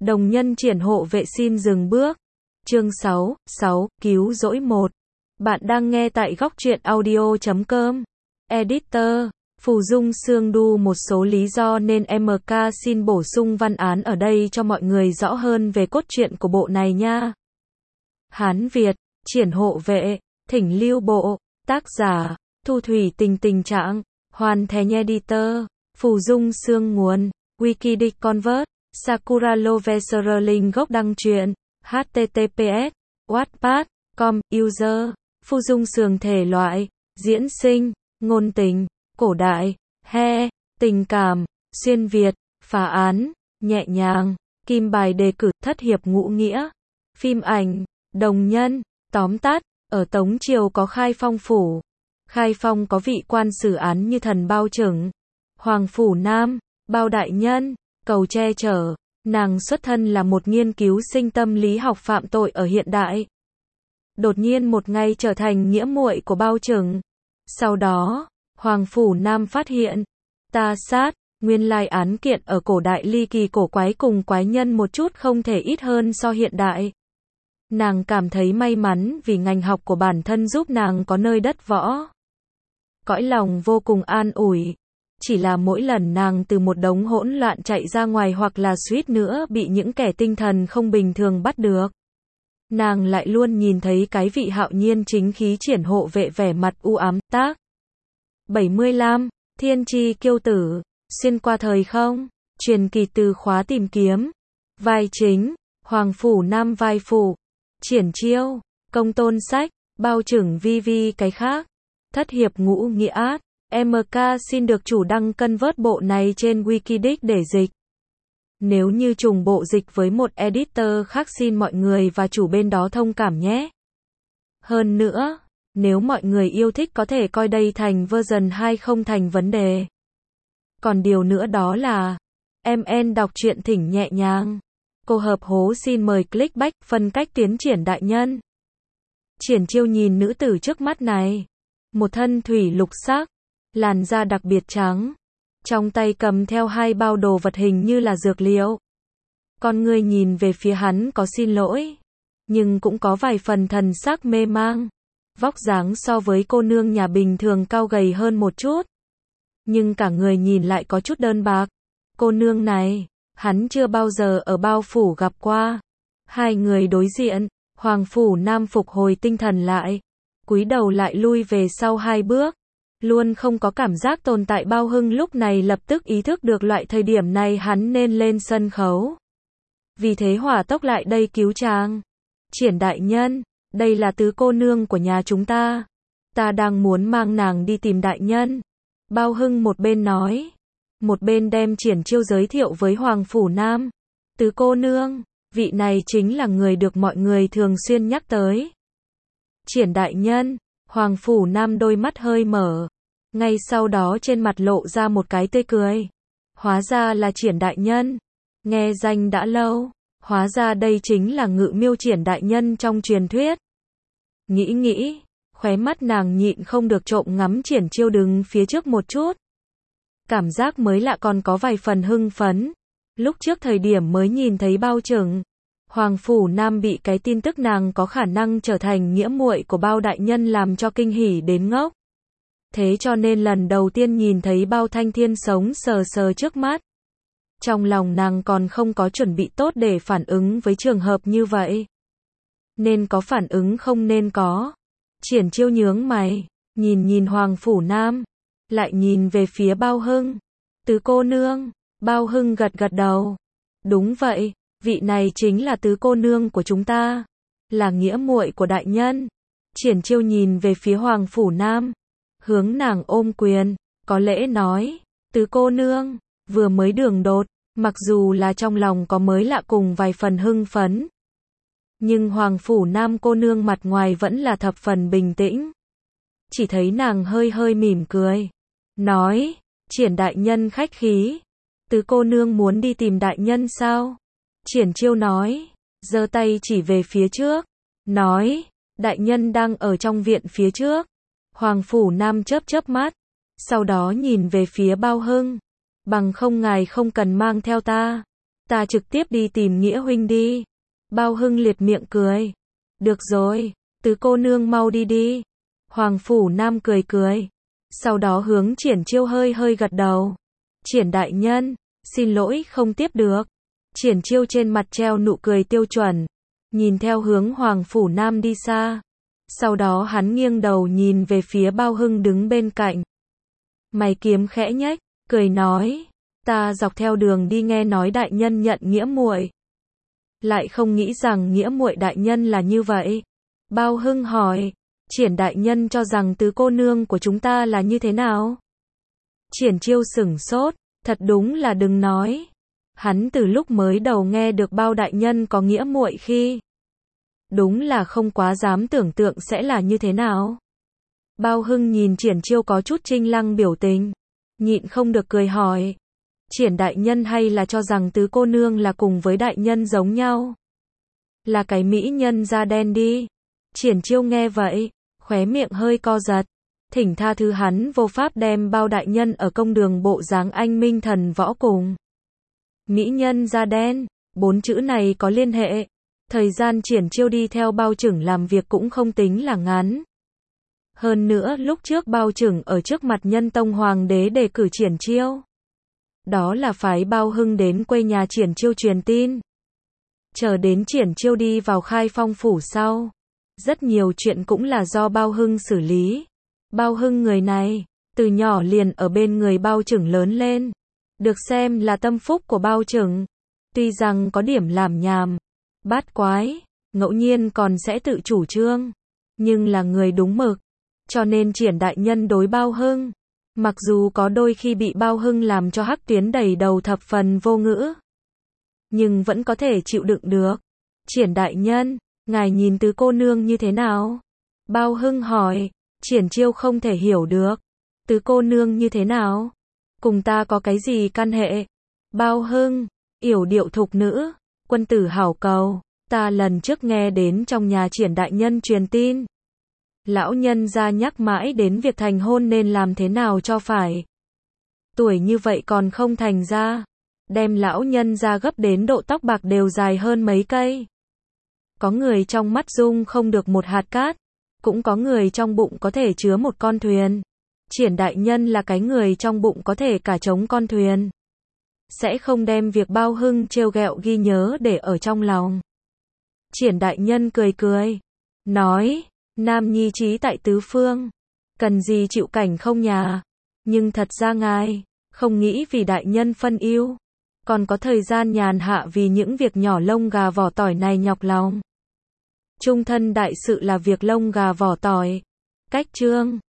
Đồng nhân triển hộ vệ xin dừng bước. Chương 6, cứu rỗi 1. Bạn đang nghe tại góc truyện audio.com. Editor, Phù Dung Sương đu một số lý do nên MK xin bổ sung văn án ở đây cho mọi người rõ hơn về cốt truyện của bộ này nha. Hán Việt, triển hộ vệ, thỉnh lưu bộ, tác giả, Thu Thủy Tình trạng, hoàn thành editor, Phù Dung Sương nguồn, Wikidic Convert, Sakura Loveserling gốc đăng truyện, https, wattpad.com, user, Phù Dung Sương thể loại, diễn sinh, ngôn tình, cổ đại, tình cảm, xuyên Việt, phá án, nhẹ nhàng, kim bài đề cử, thất hiệp ngũ nghĩa, phim ảnh, đồng nhân, tóm tắt, ở Tống Triều có Khai Phong phủ. Khai Phong có vị quan xử án như thần Bao Chửng, Hoàng Phủ Nam, Bao Đại Nhân, cầu che chở. Nàng xuất thân là một nghiên cứu sinh tâm lý học phạm tội ở hiện đại. Đột nhiên một ngày trở thành nghĩa muội của Bao Chửng. Sau đó, Hoàng Phủ Nam phát hiện, ta sát, nguyên lai án kiện ở cổ đại ly kỳ cổ quái cùng quái nhân một chút không thể ít hơn so hiện đại. Nàng cảm thấy may mắn vì ngành học của bản thân giúp nàng có nơi đất võ. Cõi lòng vô cùng an ủi. Chỉ là mỗi lần nàng từ một đống hỗn loạn chạy ra ngoài hoặc là suýt nữa bị những kẻ tinh thần không bình thường bắt được, nàng lại luôn nhìn thấy cái vị hạo nhiên chính khí triển hộ vệ vẻ mặt u ám. Tác 75, Thiên Chi Kiêu Tử, xuyên qua thời không, truyền kỳ từ khóa tìm kiếm. Vai chính, Hoàng Phủ Nam vai phụ, Triển Chiêu, Công Tôn Sách, Bao Chửng vi cái khác. Thất hiệp ngũ nghĩa át. MK xin được chủ đăng convert bộ này trên Wikidic để dịch. Nếu như trùng bộ dịch với một editor khác xin mọi người và chủ bên đó thông cảm nhé. Hơn nữa, nếu mọi người yêu thích có thể coi đây thành version 2 không thành vấn đề. Còn điều nữa đó là, MN đọc truyện thỉnh nhẹ nhàng. Cô hợp hố xin mời click back phân cách tiến triển đại nhân. Triển Chiêu nhìn nữ tử trước mắt này. Một thân thủy lục sắc. Làn da đặc biệt trắng, trong tay cầm theo hai bao đồ vật hình như là dược liệu. Con người nhìn về phía hắn có xin lỗi, nhưng cũng có vài phần thần sắc mê mang. Vóc dáng so với cô nương nhà bình thường cao gầy hơn một chút, nhưng cả người nhìn lại có chút đơn bạc. Cô nương này, hắn chưa bao giờ ở Bao phủ gặp qua. Hai người đối diện, Hoàng Phủ Nam phục hồi tinh thần lại, cúi đầu lại lui về sau hai bước. Luôn không có cảm giác tồn tại. Bao Hưng lúc này lập tức ý thức được loại thời điểm này hắn nên lên sân khấu. Vì thế hỏa tốc lại đây cứu chàng. Triển đại nhân, đây là tứ cô nương của nhà chúng ta. Ta đang muốn mang nàng đi tìm đại nhân. Bao Hưng một bên nói, một bên đem Triển Chiêu giới thiệu với Hoàng Phủ Nam. Tứ cô nương, vị này chính là người được mọi người thường xuyên nhắc tới. Triển đại nhân, Hoàng Phủ Nam đôi mắt hơi mở. Ngay sau đó trên mặt lộ ra một cái tươi cười. Hóa ra là Triển đại nhân. Nghe danh đã lâu. Hóa ra đây chính là Ngự Miêu Triển đại nhân trong truyền thuyết. Nghĩ, khóe mắt nàng nhịn không được trộm ngắm Triển Chiêu đứng phía trước một chút. Cảm giác mới lạ còn có vài phần hưng phấn. Lúc trước thời điểm mới nhìn thấy Bao Chửng, Hoàng Phủ Nam bị cái tin tức nàng có khả năng trở thành nghĩa muội của Bao đại nhân làm cho kinh hỉ đến ngốc. Thế cho nên lần đầu tiên nhìn thấy Bao Thanh Thiên sống sờ sờ trước mắt, trong lòng nàng còn không có chuẩn bị tốt để phản ứng với trường hợp như vậy. Nên có phản ứng không nên có. Triển Chiêu nhướng mày, nhìn Hoàng Phủ Nam, lại nhìn về phía Bao Hưng. Tứ cô nương. Bao Hưng gật đầu. Đúng vậy, vị này chính là tứ cô nương của chúng ta, là nghĩa muội của đại nhân. Triển Chiêu nhìn về phía Hoàng Phủ Nam, hướng nàng ôm quyền, có lễ nói, tứ cô nương, vừa mới đường đột, mặc dù là trong lòng có mới lạ cùng vài phần hưng phấn. Nhưng Hoàng Phủ Nam cô nương mặt ngoài vẫn là thập phần bình tĩnh. Chỉ thấy nàng hơi mỉm cười, nói, Triển đại nhân khách khí, tứ cô nương muốn đi tìm đại nhân sao? Triển Chiêu nói, giơ tay chỉ về phía trước, nói, đại nhân đang ở trong viện phía trước. Hoàng Phủ Nam chớp mắt, sau đó nhìn về phía Bao Hưng, bằng không ngài không cần mang theo ta ta trực tiếp đi tìm Nghĩa huynh đi. Bao Hưng liệt miệng cười. Được rồi, Tứ cô nương mau đi đi. Hoàng Phủ Nam cười cười. Sau đó hướng Triển Chiêu hơi hơi gật đầu. Triển đại nhân, xin lỗi không tiếp được. Triển Chiêu trên mặt treo nụ cười tiêu chuẩn. Nhìn theo hướng Hoàng Phủ Nam đi xa. Sau đó hắn nghiêng đầu nhìn về phía Bao Hưng đứng bên cạnh. Mày kiếm khẽ nhếch, cười nói. Ta dọc theo đường đi nghe nói đại nhân nhận Nghĩa muội. Lại không nghĩ rằng Nghĩa muội đại nhân là như vậy. Bao Hưng hỏi. Triển đại nhân cho rằng Tứ cô nương của chúng ta là như thế nào? Triển Chiêu sửng sốt. Thật đúng là đừng nói. Hắn từ lúc mới đầu nghe được Bao đại nhân có Nghĩa muội khi. Đúng là không quá dám tưởng tượng sẽ là như thế nào. Bao Hưng nhìn Triển Chiêu có chút trinh lăng biểu tình. Nhịn không được cười hỏi. Triển đại nhân hay là cho rằng Tứ cô nương là cùng với đại nhân giống nhau? Là cái mỹ nhân da đen đi. Triển Chiêu nghe vậy, khóe miệng hơi co giật. Thỉnh tha thứ hắn vô pháp đem Bao đại nhân ở công đường bộ dáng anh minh thần võ cùng. Mỹ nhân da đen, 4 chữ này có liên hệ. Thời gian Triển Chiêu đi theo Bao Chửng làm việc cũng không tính là ngắn. Hơn nữa lúc trước Bao Chửng ở trước mặt Nhân Tông Hoàng đế đề cử Triển Chiêu. Đó là phái Bao Hưng đến quê nhà Triển Chiêu truyền tin. Chờ đến Triển Chiêu đi vào Khai Phong phủ sau. Rất nhiều chuyện cũng là do Bao Hưng xử lý. Bao Hưng người này, từ nhỏ liền ở bên người Bao Chửng lớn lên. Được xem là tâm phúc của Bao Chửng. Tuy rằng có điểm làm nhàm, bát quái, ngẫu nhiên còn sẽ tự chủ trương. Nhưng là người đúng mực. Cho nên Triển đại nhân đối Bao Hưng. Mặc dù có đôi khi bị Bao Hưng làm cho hắc tuyến đầy đầu thập phần vô ngữ. Nhưng vẫn có thể chịu đựng được. Triển đại nhân, ngài nhìn Tứ cô nương như thế nào? Bao Hưng hỏi. Triển Chiêu không thể hiểu được. Tứ cô nương như thế nào? Cùng ta có cái gì căn hệ? Bao Hưng, yểu điệu thục nữ, quân tử hảo cầu. Ta lần trước nghe đến trong nhà Triển đại nhân truyền tin. Lão nhân gia nhắc mãi đến việc thành hôn nên làm thế nào cho phải. Tuổi như vậy còn không thành ra. Đem lão nhân gia gấp đến độ tóc bạc đều dài hơn mấy cây. Có người trong mắt dung không được một hạt cát. Cũng có người trong bụng có thể chứa một con thuyền. Triển đại nhân là cái người trong bụng có thể cả trống con thuyền. Sẽ không đem việc Bao Hưng trêu ghẹo ghi nhớ để ở trong lòng. Triển đại nhân cười cười. Nói, nam nhi trí tại tứ phương. Cần gì chịu cảnh không nhà. Nhưng thật ra ngài, không nghĩ vì đại nhân phân ưu. Còn có thời gian nhàn hạ vì những việc nhỏ lông gà vỏ tỏi này nhọc lòng. Trung thân đại sự là việc lông gà vỏ tỏi. Cách chương